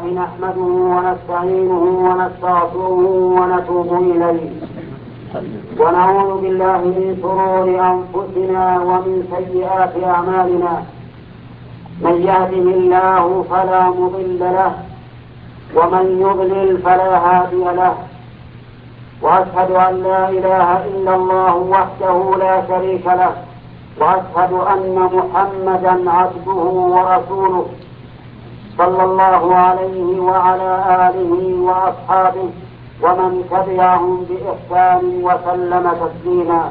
نحمده ونستعينه ونستغفره ونتوب إليه ونعوذ بالله من شرور أنفسنا ومن سيئات أعمالنا. من يهده الله فلا مضل له ومن يضلل فلا هادي له، وأشهد أن لا إله إلا الله وحده لا شريك له، وأشهد أن محمدا عبده ورسوله صلى الله عليه وعلى آله وأصحابه ومن تبعهم بإحسان وسلم تسليما.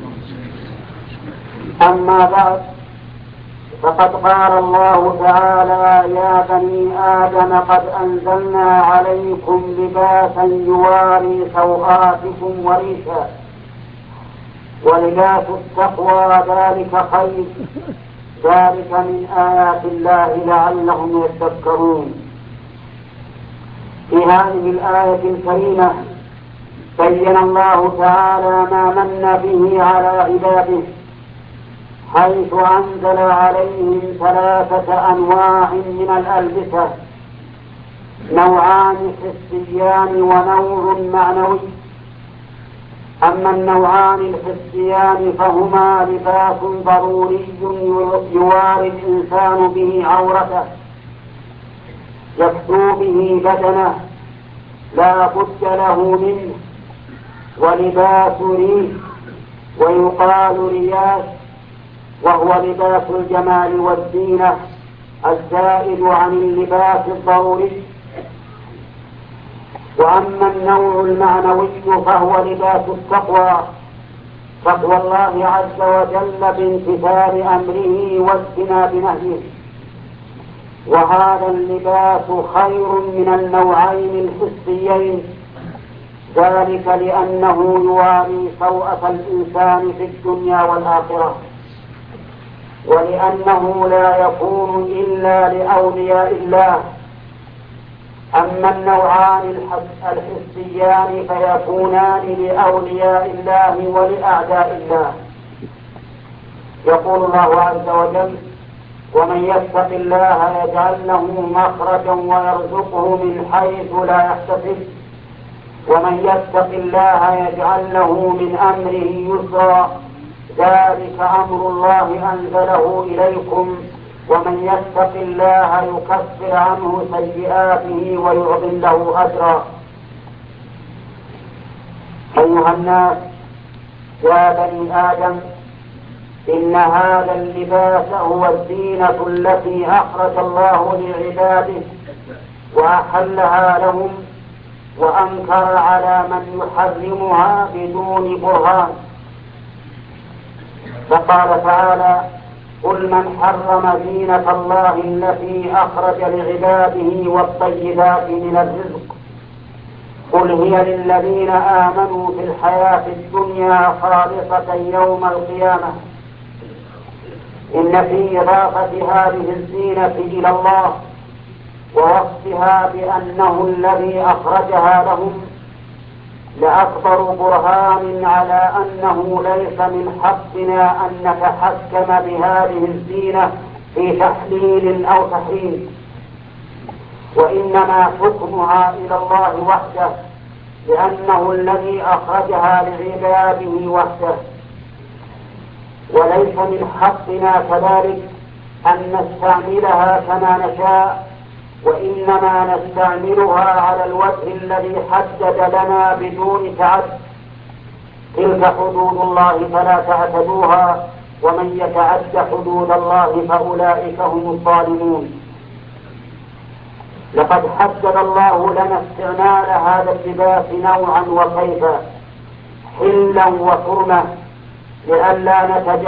أما بعد، فقد قال الله تعالى: يا بني آدم قد أنزلنا عليكم لباسا يواري سوآتكم وريشا، ولباس التقوى ذلك خير، ذلك من آيات الله لعلهم يتذكرون. في هذه الآية الكريمة بين الله تعالى ما من به على عباده، حيث أنزل عليهم 3 أنواع من الألبسة: نوعان حسيان ونوع معنوي. أما النوعان الحسيان فهما لباس ضروري يواري الإنسان به عورته، يكسو به بدنه لا بد له منه، ولباس ريش ويقال رياش، وهو لباس الجمال والزينة الزائد عن اللباس الضروري. وأما النوع المعنوي فهو لباس التقوى، تقوى الله عز وجل بامتثال أمره واجتناب نهيه، وهذا اللباس خير من النوعين الحسيين، ذلك لأنه يواري سوءة الإنسان في الدنيا والآخرة، ولأنه لا يكون إلا لأولياء الله. أما النوعان الحسيان فيكونان لأولياء الله ولأعداء الله. يقول الله عز وجل: ومن يتق الله يجعل له مخرجا ويرزقه من حيث لا يحتسب، ومن يتق الله يجعل له من أمره يسرا، ذلك أمر الله أنزله إليكم، ومن يتق الله يكفر عنه سيئاته ويعظم له أجرا. أيها الناس، يا بني آدم، إن هذا اللباس هو الزينة التي أخرج الله لعباده وأحلها لهم، وأنكر على من يحرمها بدون برهان. فقال تعالى: قل من حرم زينة الله التي أخرج لعباده والطيبات من الرزق، قل هي للذين آمنوا في الحياة الدنيا خالصة يوم القيامة. إن في إضافة هذه الزينة إلى الله ووصفها بأنه الذي أخرجها لهم لأكبر برهان على أنه ليس من حقنا أن نتحكم بهذه الزينة في تحليل أو تحريم، وإنما حكمها إلى الله وحده، لأنه الذي أخرجها لعباده وحده. وليس من حقنا كذلك أن نستعملها كما نشاء، وإنما نستعملها على الوجه الذي حدد لنا بدون تعد. تلك حدود الله فلا تعتدوها، ومن يتعد حدود الله فأولئك هم الظالمون. لقد حدد الله لنا استعمال هذا اللباس نوعا وكيفا، حلا وحرمة، لئلا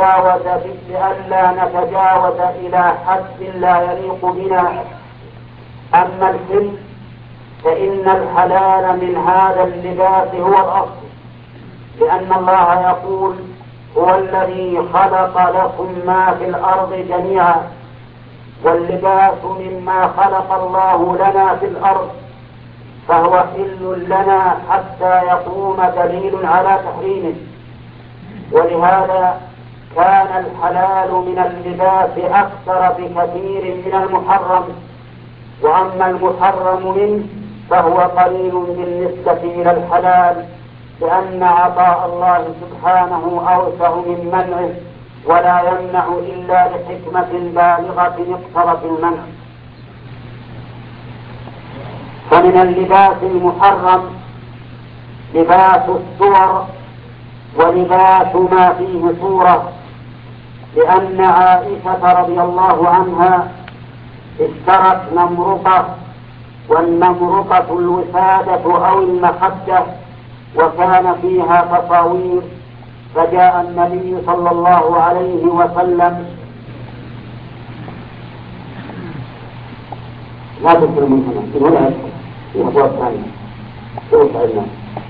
نتجاوز إلى حد لا يليق بنا. أما الحل فإن الحلال من هذا اللباس هو الأصل، لأن الله يقول: هو الذي خلق لكم ما في الأرض جميعا، واللباس مما خلق الله لنا في الأرض، فهو حل لنا حتى يقوم دليل على تحريمه. ولهذا كان الحلال من اللباس أكثر بكثير من المحرم، وأما المحرم منه فهو قليل بالنسبة إلى الحلال، لأن عطاء الله سبحانه أوسع من منعه، ولا يمنع إلا لحكمة بالغة اقتضت المنع. فمن اللباس المحرم لباس الصور ولباس ما فيه صورة، لأن عائشة رضي الله عنها اشترت نمرقة، والنمرقة الوسادة أو المخدة، وكان فيها تصاوير، فجاء النبي صلى الله عليه وسلم لا تذكر من هنا ولا في أبواب ثانية شوف عنا.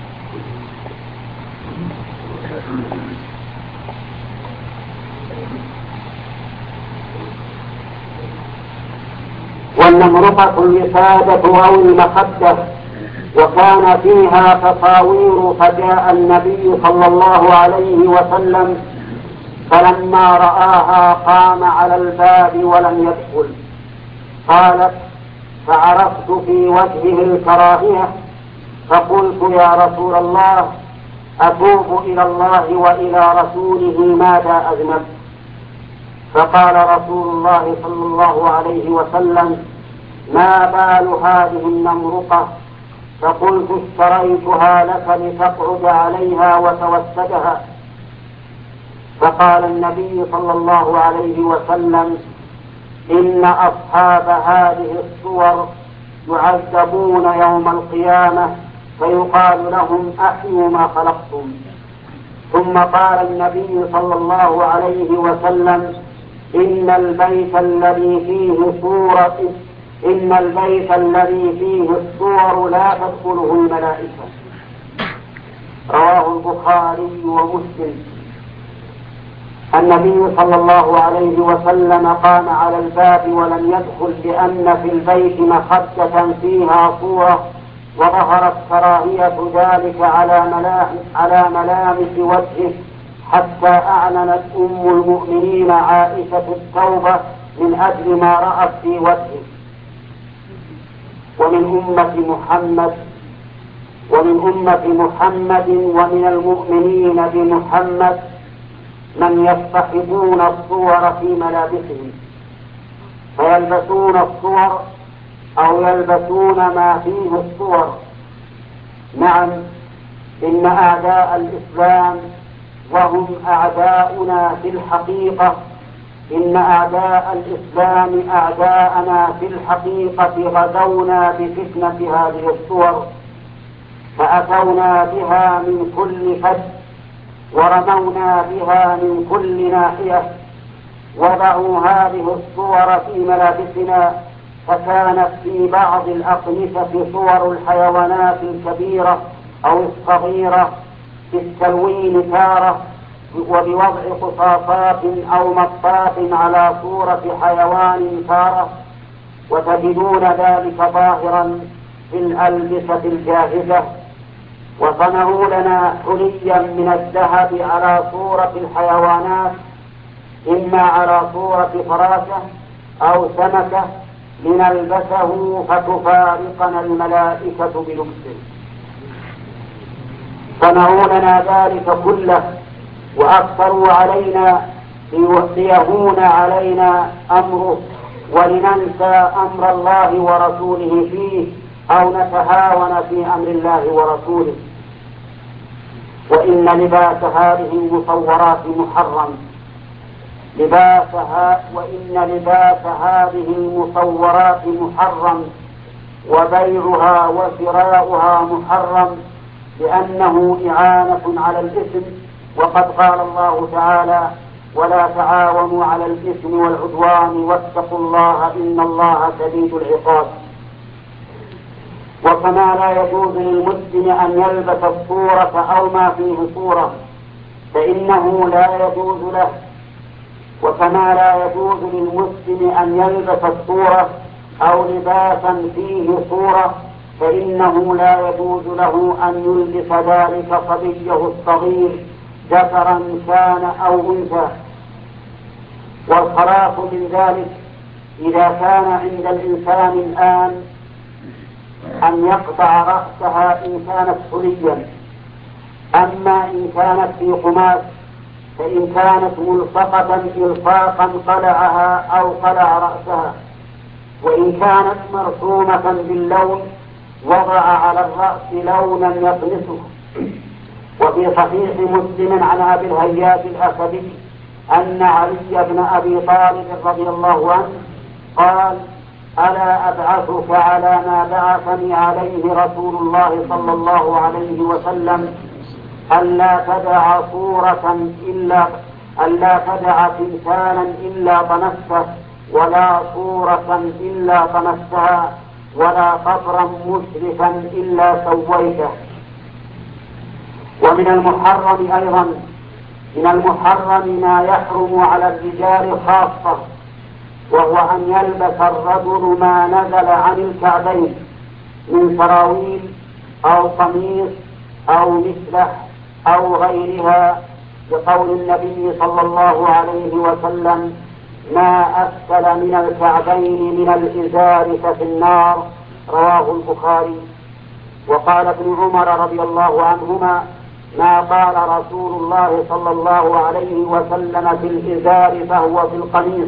والنمرقة الوسادة أو المخدة وكان فيها تصاوير، فجاء النبي صلى الله عليه وسلم فلما رآها قام على الباب ولم يدخل. قالت: فعرفت في وجهه الكراهية، فقلت: يا رسول الله، أتوب إلى الله وإلى رسوله ماذا أذنبت؟ فقال رسول الله صلى الله عليه وسلم: ما بال هذه النمرقة؟ فقلت: اشتريتها لك لتقعد عليها وتوسدها. فقال النبي صلى الله عليه وسلم: إن أصحاب هذه الصور يعذبون يوم القيامة، فيقال لهم: أحيوا ما خلقتم. ثم قال النبي صلى الله عليه وسلم: إن البيت الذي فيه الصور لا تدخله الملائكة. رواه البخاري ومسلم. النبي صلى الله عليه وسلم قام على الباب ولم يدخل، لأن في البيت مخدة فيها صورة، وظهرت كراهية ذلك على ملامس وجهه، حتى أعلنت أم المؤمنين عائشة التوبة من أجل ما رأت في وجهه. ومن أمة محمد ومن المؤمنين بمحمد من يصطحبون الصور في ملابسهم، فيلبسون الصور أو يلبسون ما فيه الصور. نعم، إن أعداء الإسلام وهم أعداؤنا في الحقيقة، إن أعداء الإسلام أعداءنا في الحقيقة غزونا بفتنة هذه الصور، فأتونا بها من كل فج، ورمونا بها من كل ناحية، وضعوا هذه الصور في ملابسنا، فكانت في بعض الأقمشة صور الحيوانات الكبيرة أو الصغيرة في التلوين تارة، وبوضع قصاصات أو مطاط على صورة حيوان تارة، وتجدون ذلك ظاهرا في الألبسة الجاهزة. وصنعوا لنا حليا من الذهب على صورة الحيوانات، إما على صورة فراشة أو سمكة، لنلبسه فتفارقنا الملائكة بلبسه. صنعوا لنا ذلك كله، وأكثروا علينا ليهون علينا أمره، ولننسى أمر الله ورسوله فيه، أو نتهاون في أمر الله ورسوله. وإن لباس هذه المصورات محرم، وإن لباس هذه المصورات محرم، وبيعها وشراؤها محرم، لأنه إعانة على الإثم. وقد قال الله تعالى: ولا تعاونوا على الإثم والعدوان واتقوا الله إن الله شديد العقاب. وكما لا يجوز للمسلم أن يلبس الصورة أو ما فيه صورة، فإنه لا يجوز له. وكما لا يجوز للمسلم أن يلبس الصورة أو لباسا فيه صورة، فإنه لا يجوز له أن يلبس ذلك صبيه الصغير، ذكرا كان أو أنثى. والخلاف من ذلك إذا كان عند الإنسان الآن أن يقطع رأسها إن كانت حليا، أما إن كانت في قماش فإن كانت ملصقة إلصاقا قلعها أو قلع رأسها، وإن كانت مرسومة باللون وضع على الرأس لونا يطمسه. وفي صحيح مسلم عن أبي الهياج الأسدي أن علي بن أبي طالب رضي الله عنه قال: ألا أبعثك على ما بعثني عليه رسول الله صلى الله عليه وسلم، ألا تدع تمثالا إلا طمسته، ولا صورة إلا طمستها، ولا قبرا مشرفا إلا سويته. ومن المحرم أيضا ما يحرم على الرجال خاصة، وهو أن يلبس الرجل ما نزل عن الكعبين من سراويل أو قميص أو مسلح أو غيرها، بقول النبي صلى الله عليه وسلم: ما أسفل من الكعبين من الإزار ففي النار، رواه البخاري. وقال ابن عمر رضي الله عنهما: ما قال رسول الله صلى الله عليه وسلم في الإزار فهو في القميص.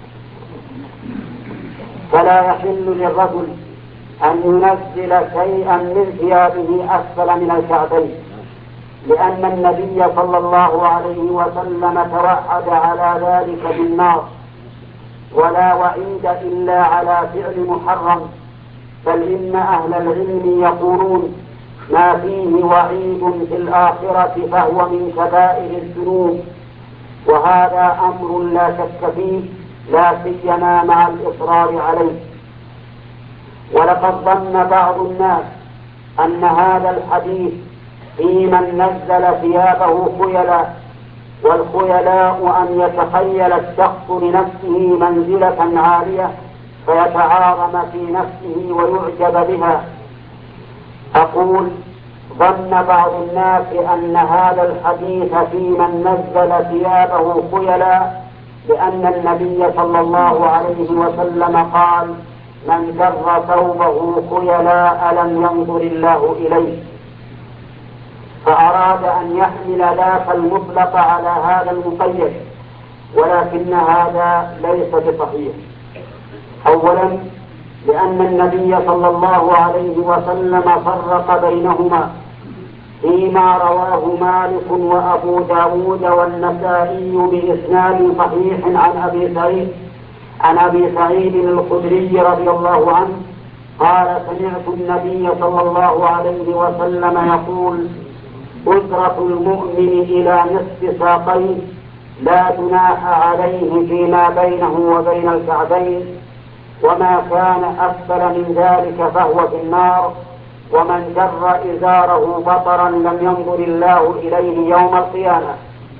فلا يحل للرجل أن ينزل شيئا من ثيابه أسفل من الكعبين، لأن النبي صلى الله عليه وسلم توعد على ذلك بالنار، ولا وعيد إلا على فعل محرم، بل إن أهل العلم يقولون: ما فيه وعيد في الآخرة فهو من كبائر الذنوب، وهذا أمر لا شك فيه، لا سيما مع الإصرار عليه. ولقد ظن بعض الناس أن هذا الحديث في من نزل ثيابه خيلا، والخيلاء أن يتخيل الشخص لنفسه منزلة عالية فيتعاظم في نفسه ويعجب بها. أقول: ظن بعض الناس أن هذا الحديث في من نزل ثيابه خيلا، لأن النبي صلى الله عليه وسلم قال: من جر ثوبه خيلاء لم ينظر الله إليه، فأراد أن يحمل ذاك المطلق على هذا المقيد، ولكن هذا ليس بصحيح. أولا، لأن النبي صلى الله عليه وسلم فرق بينهما فيما رواه مالك وأبو داود والنسائي بإسناد صحيح عن أبي سعيد الخدري رضي الله عنه قال: سمعت النبي صلى الله عليه وسلم يقول: أسرة المؤمن إلى نصف ساقيه، لا جناح عليه فيما بينه وبين الكعبين، وما كان أسفل من ذلك فهو في النار، ومن جر إزاره بطرا لم ينظر الله إليه يوم القيامة.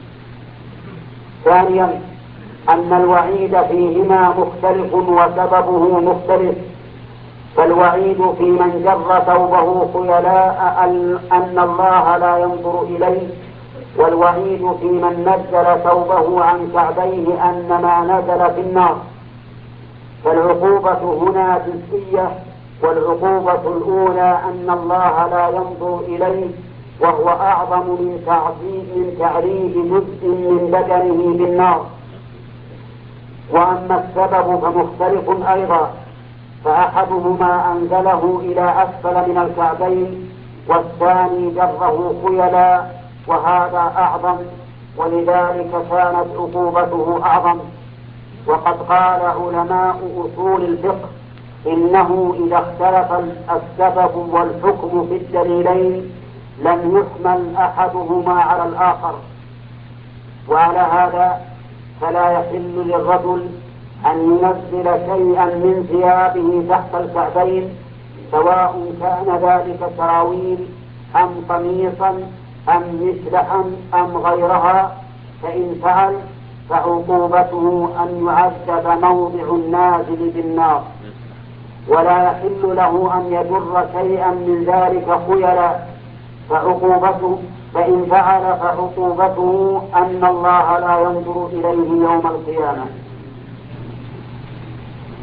ثانيا، أن الوعيد فيهما مختلف وسببه مختلف، فالوعيد في من جر ثوبه خيلاء أن الله لا ينظر إليه، والوعيد في من نزل ثوبه عن كعبيه أن ما نزل في النار. فالعقوبة هنا جزئية، والعقوبة الأولى أن الله لا ينظر إليه، وهو أعظم من تعذيب جزء من بدنه بالنار. وأما السبب فمختلف أيضا، فأحدهما أنزله إلى أسفل من الكعبين، والثاني جره خيلا، وهذا أعظم، ولذلك كانت عقوبته أعظم. وقد قال علماء أصول الفقه: إنه إذا اختلف السبب والحكم في الدليلين لم يحمل أحدهما على الآخر. وعلى هذا فلا يحل للرجل أن ينزل شيئا من ثيابه تحت الكعبين، سواء كان ذلك سراويل أم قميصا أم مسلحا أم غيرها، فإن فعل فعقوبته أن يعذب موضع النازل بالنار. ولا يحل له أن يجر شيئا من ذلك خيلا، فإن فعل فعقوبته أن الله لا ينظر إليه يوم القيامة.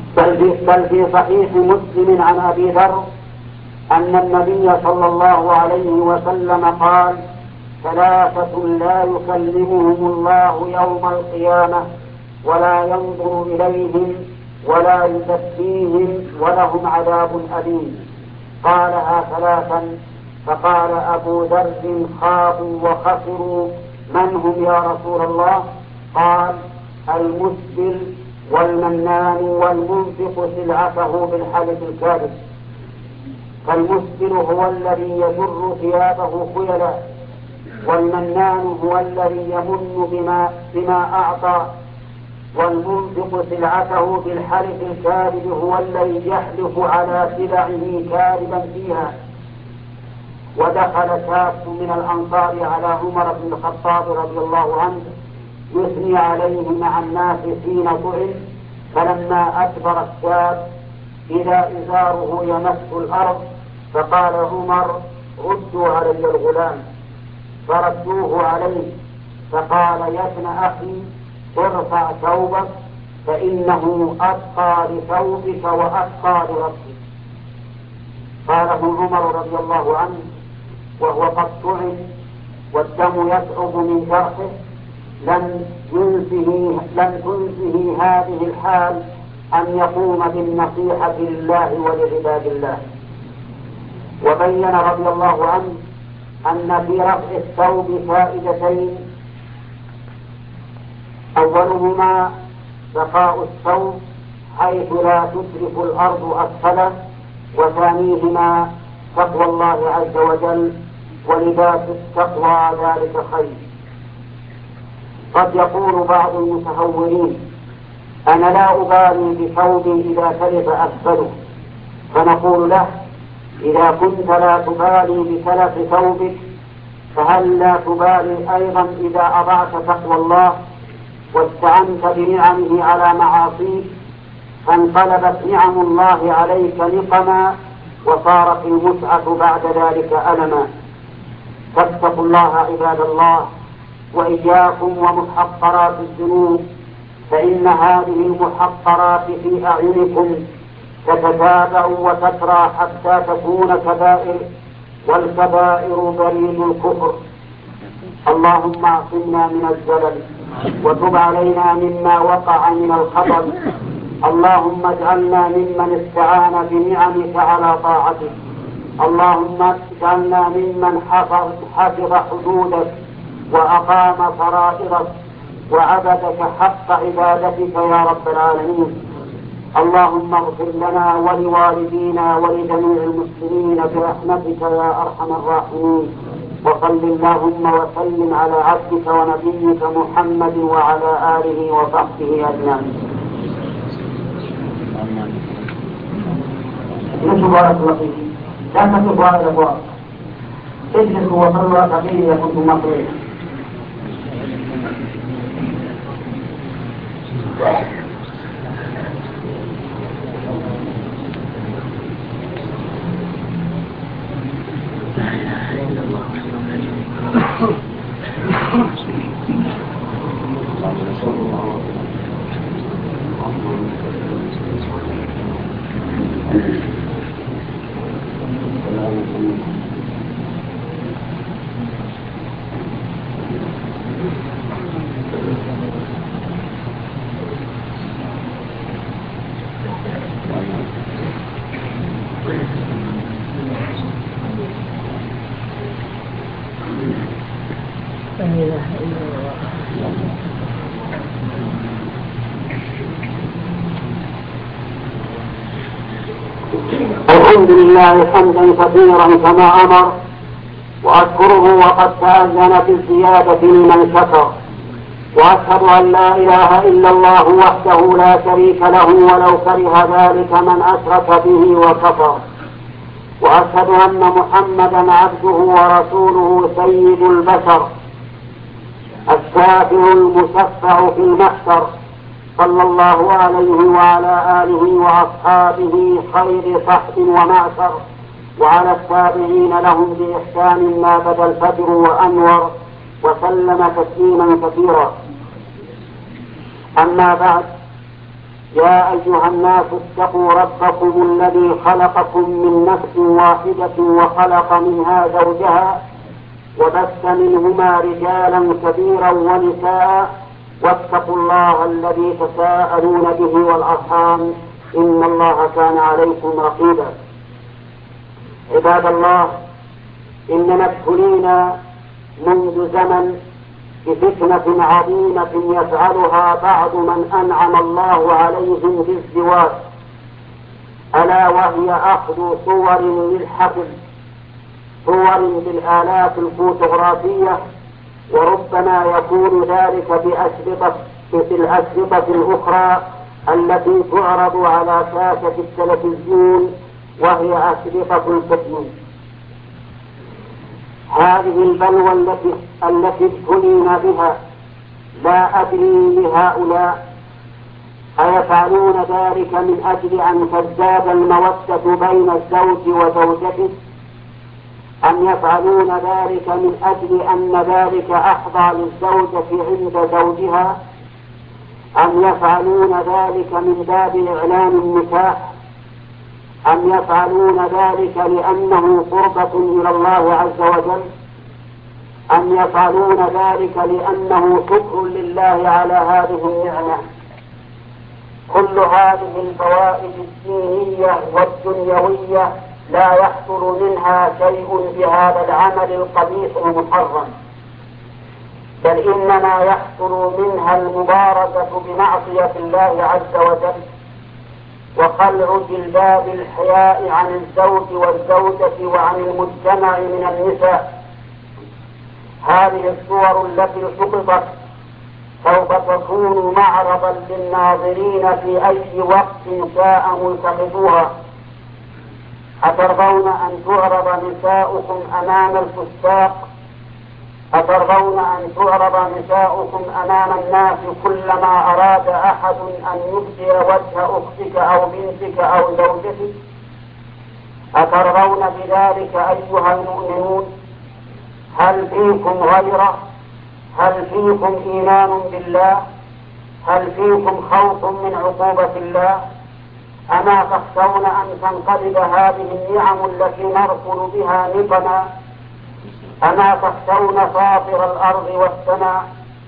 بل في صحيح مسلم عن أبي ذر أن النبي صلى الله عليه وسلم قال: ثلاثة لا يكلمهم الله يوم القيامة ولا ينظر إليهم ولا يزكيهم ولهم عذاب أليم. قالها ثلاثا، فقال أبو ذر: خابوا وخسروا، من هم يا رسول الله؟ قال: المسبل والمنان والمنفق سلعته بالحلف الكاذب. فالمسبل هو الذي يجر ثيابه خيلا، والمنان هو الذي يمن بما أعطى، والمنفق سلعته بالحلف الكاذب هو الذي يحلف على سلعه كاذبا فيها. ودخل شاب من الأنصار على عمر بن الخطاب رضي الله عنه يثني عليه مع الناس حين طعن، فلما أدبر الشاب إذا إزاره يمس الأرض، فقال عمر: ردوا علي الغلام. فردوه عليه، فقال: يا ابن أخي، ارفع ثوبك فإنه أتقى لثوبك وأتقى لربك. قاله عمر رضي الله عنه وهو قد طعن والدم يصعب من جرحه، لم تنسه هذه الحال أن يقوم بالنصيحة لله ولعباد الله. وبين رضي الله عنه أن في رفع الثوب فائدتين: أولهما بقاء الثوب حيث لا تترك الأرض أسفله، وثانيهما تقوى الله عز وجل، ولباس التقوى ذلك خير. قد يقول بعض المتهورين: أنا لا أبالي بثوبي إذا تلف أسفله، فنقول له: إذا كنت لا تبالي بتلف ثوبك، فهل لا تبالي أيضا إذا أضعت تقوى الله واستعنت بنعمه على معاصيك، فانقلبت نعم الله عليك نقما وصارت المتعة بعد ذلك ألما. فاتقوا الله عباد الله، وإياكم ومحقرات الذنوب، فإن هذه المحقرات في أعينكم تتتابع وتترى حتى تكون كبائر، والكبائر بريد الكفر. اللهم اعصمنا من الزلل وتب علينا مما وقع من الخطر. اللهم اجعلنا ممن استعان بنعمك على طاعتك. اللهم اجعلنا ممن حفظ حدودك وأقام فرائضك وعبدك حق عبادتك يا رب العالمين. اللهم اغفر لنا ولوالدينا ولجميع المسلمين برحمتك يا أرحم الراحمين. وصل اللهم وسلم على عبدك ونبيك محمد وعلى آله وصحبه أجمعين. نشوف بارك الله فيك. لا تشوفوا هذا الأبواب، اجلسوا وصلوا ركعتين كنتم مقبولين. الحمد لله حمدا كثيرا كما أمر، وأشكره وقد تأذن بالزيادة لمن شكر، وأشهد أن لا إله إلا الله وحده لا شريك له ولو كره ذلك من أشرك به وكفر، وأشهد أن محمدا عبده ورسوله سيد البشر الشافع المشفع في المحشر، صلى الله عليه وعلى آله وأصحابه خير صحب ومعشر، وعلى التابعين لهم بإحسان ما بدا الفجر وأنور، وسلم تسليما كثيرا. أما بعد، يا أيها الناس اتقوا ربكم الذي خلقكم من نفس واحدة وخلق منها زوجها وبث منهما رجالا كثيرا ونساء واتقوا الله الذي تساءلون به والأرحام إن الله كان عليكم رقيبا. عباد الله، إننا ابتلينا منذ زمن بفتنة عظيمة يفعلها بعض من أنعم الله عليهم بالزواج، ألا وهي أخذ صور للحفل، صور بالآلات الفوتوغرافية، وربما يكون ذلك بالأشرطة الأخرى التي تعرض على شاشة التلفزيون وهي أشرطة الفتن. هذه البلوى التي ابتلينا بها لا أدري لهؤلاء أيفعلون ذلك من أجل أن تزداد المودة بين الزوج وزوجته، أم يفعلون ذلك من أجل أن ذلك أحظى للزوجة عند زوجها، أم يفعلون ذلك من باب إعلان النكاح، أم يفعلون ذلك لأنه قربة إلى الله عز وجل، أم يفعلون ذلك لأنه شكر لله على هذه النعمة. كل هذه الفوائد الدينية والدنيوية لا يحصل منها شيء بهذا العمل القبيح المحرم، بل إنما يحصل منها المبارزة بمعصية الله عز وجل وخلع جلباب الحياء عن الزوج والزوجة وعن المجتمع من النساء. هذه الصور التي سقطت سوف تكون معرضا للناظرين في أي وقت شاء ملتقطوها. أترضون أن تعرض نساؤكم أمام الفساق؟ أترضون أن تعرض نساؤكم أمام الناس كلما أراد أحد أن يبدي وجه أختك أو بنتك أو زوجتك؟ أترضون بذلك أيها المؤمنون؟ هل فيكم غيرة؟ هل فيكم إيمان بالله؟ هل فيكم خوف من عقوبة الله؟ أما تخشون أن تنقلب هذه النعم التي نرسل بها نقما؟ أما تخشون فاطر الأرض والسماء؟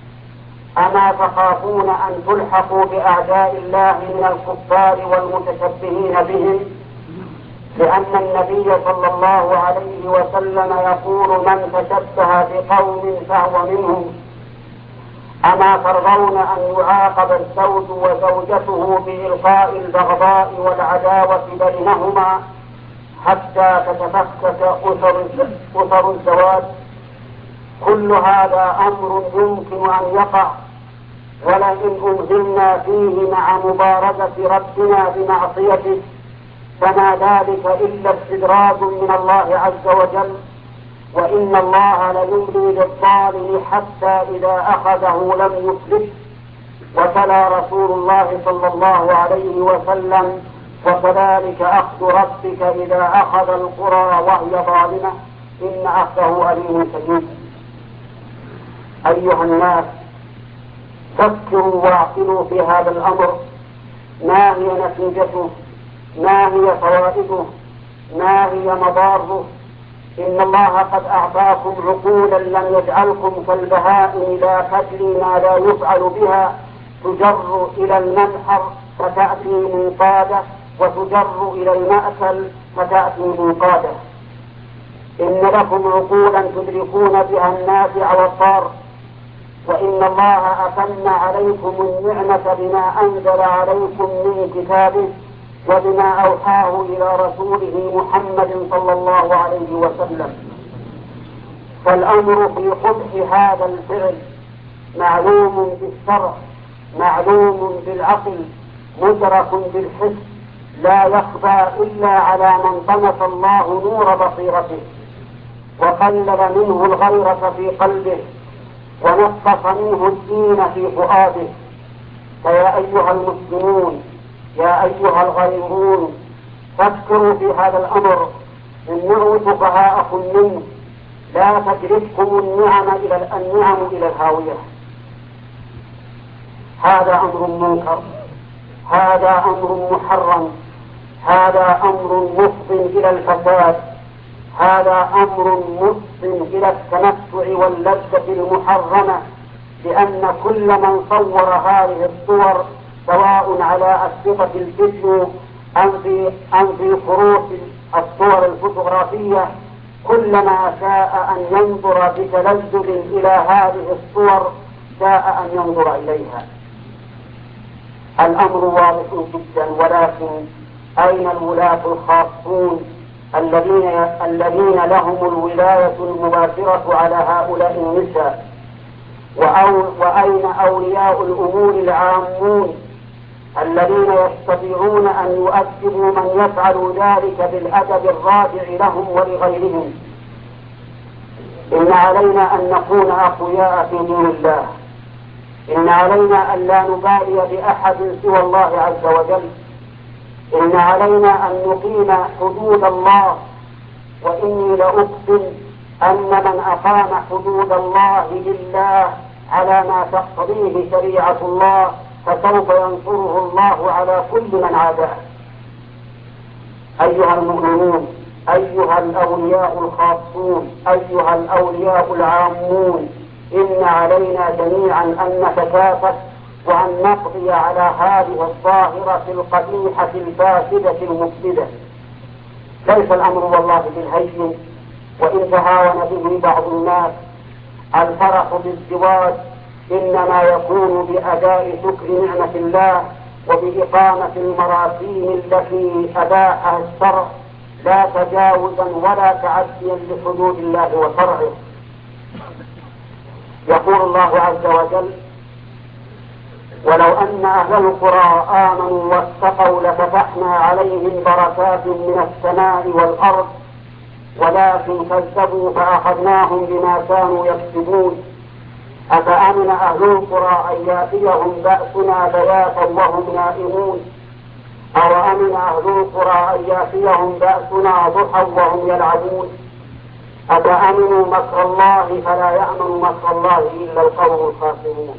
أما تخافون أن تلحقوا بأعداء الله من الكفار والمتشبهين بهم؟ لأن النبي صلى الله عليه وسلم يقول من تشبه بقوم فهو منهم. أما ترضون أن يعاقب الزوج وزوجته بإلقاء البغضاء والعداوة بينهما حتى تتفكك أسر الزواج؟ كل هذا أمر يمكن أن يقع، ولئن أمهلنا فيه مع مبارزة ربنا بمعصيته فما ذلك إلا استدراج من الله عز وجل، وإن الله ليملي للظالم حتى إذا أخذه لم يفلته. وتلا رسول الله صلى الله عليه وسلم وكذلك أخذ ربك إذا أخذ القرى وهي ظالمة إن أخذه أليم شديد. أيها الناس، فكروا واعقلوا في هذا الأمر. ما هي نتيجته؟ ما هي فوائده؟ ما هي مضاره؟ إن الله قد أعطاكم عقولا لم يجعلكم كالبهائم لا تدري ما لا يفعل بها، تجر إلى المنحر فتأتي منقادة، وتجر إلى المأكل فتأتي منقادة. إن لكم عقولا تدركون بها النافع والضار، وإن الله أتم عليكم النعمة بما أنزل عليكم من كتابه وبما أوحاه إلى رسوله محمد صلى الله عليه وسلم. فالأمر في قبح هذا الفعل معلوم بالشرع، معلوم بالعقل، مدرك بالحس، لا يخفى إلا على من طمس الله نور بصيرته وقلب منه الغيرة في قلبه ونقص منه الدين في فؤاده. فيا أيها المسلمون، يا أيها الغيرون، فكروا في هذا الأمر، إنه فقهاءكم منه، لا تجرفكم النعم إلى الهاوية. هذا أمر منكر، هذا أمر محرم، هذا أمر مفض إلى الفساد، هذا أمر مفض إلى التمتع واللذة المحرمة، لأن كل من صور هذه الصور سواء على أشرطة الفيديو أم في خروج الصور الفوتوغرافية، كلما شاء أن ينظر بتلذذ إلى هذه الصور شاء أن ينظر إليها. الأمر واضح جدا، ولكن أين الولاة الخاصون الذين لهم الولاية المباشرة على هؤلاء النساء؟ وأين أولياء الأمور العامون الذين يستطيعون أن يؤدبوا من يفعل ذلك بالأدب الراجع لهم ولغيرهم؟ إن علينا أن نكون أقوياء في دين الله، إن علينا أن لا نبالي بأحد سوى الله عز وجل، إن علينا أن نقيم حدود الله، وإني لأقسم أن من أقام حدود الله لله على ما تقتضيه شريعة الله فسوف ينصره الله على كل من عاداه. أيها المؤمنون، أيها الأولياء الخاصون، أيها الأولياء العامون، إن علينا جميعا أن نتكاتف وأن نقضي على هذه الظاهرة القبيحة الفاسدة المفسدة. ليس الأمر والله بالهين، وإن تهاون به بعض الناس. الفرح بالزواج إنما يكون بأداء شكر نعمة الله وبإقامة المراسيم التي أباحها الشرع، لا تجاوزا ولا تعديا لحدود الله وشرعه. يقول الله عز وجل: ولو أن أهل القرى آمنوا واتقوا لفتحنا عليهم بركات من السماء والأرض ولكن كذبوا فأخذناهم بما كانوا يكسبون. أفأمن أهل القرى أن يأتيهم بأسنا بياتا وهم نائمون أو أمن أهل القرى أن يأتيهم بأسنا ضحى وهم يلعبون أفأمنوا مكر الله فلا يأمن مكر الله إلا القوم الخاسرون.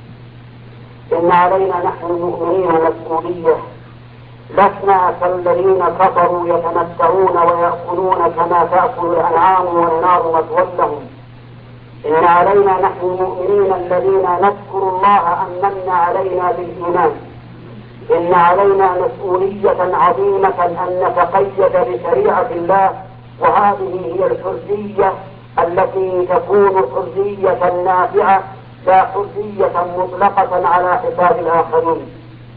إن علينا نحن المؤمنين مسؤولية، لسنا كالذين كفروا يتمتعون ويأكلون كما تأكل الأنعام والنار مثوى لهم. إن علينا نحن المؤمنين الذين نذكر الله أن من علينا بالإيمان. إن علينا مسؤولية عظيمة أن نتقيد بشريعة الله، وهذه هي الحرية التي تكون حرية نافعة لا حرية مطلقة على حساب الآخرين.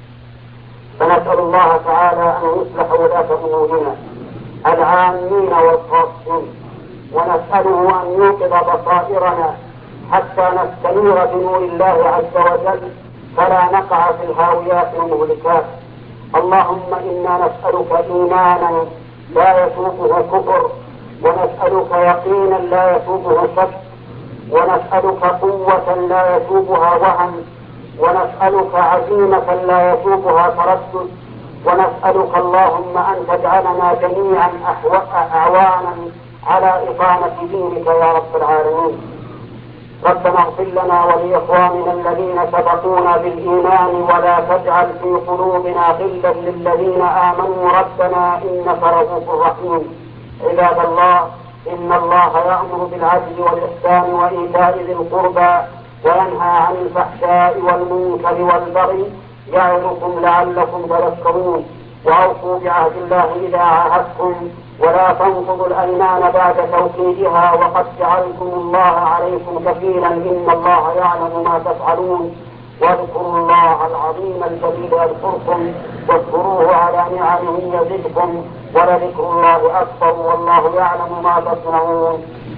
فنسأل الله تعالى أن يصلح ولاة أمورنا العامين والخاصين، ونسأله أن يوقظ بصائرنا حتى نستنير بنور الله عز وجل فلا نقع في الهاويات المهلكات. اللهم إنا نسألك إيمانا لا يسوقه كفر، ونسألك يقينا لا يسوقه شك، ونسألك قوة لا يسوقها وهم، ونسألك عزيمة لا يسوقها تردد، ونسألك اللهم أن تجعلنا جميعا أعوانا على إقامة دينك يا رب العالمين. ربنا اغفر لنا ولإخواننا الذين سبقونا بالإيمان ولا تجعل في قلوبنا غلا للذين آمنوا ربنا إنك رؤوف رحيم. عباد الله، إن الله يأمر بالعدل والإحسان وإيتاء ذي القربى وينهى عن الفحشاء والمنكر والبغي يعظكم لعلكم تذكرون. وأوفوا بعهد الله إذا عاهدتم، ولا تنقضوا الأيمان بعد توكيدها وقد جعلتم الله عليكم كفيلا إن الله يعلم ما تفعلون. واذكروا الله العظيم الجليل يذكركم، واذكروه على نعمه يزدكم، ولذكر الله أكبر والله يعلم ما تصنعون.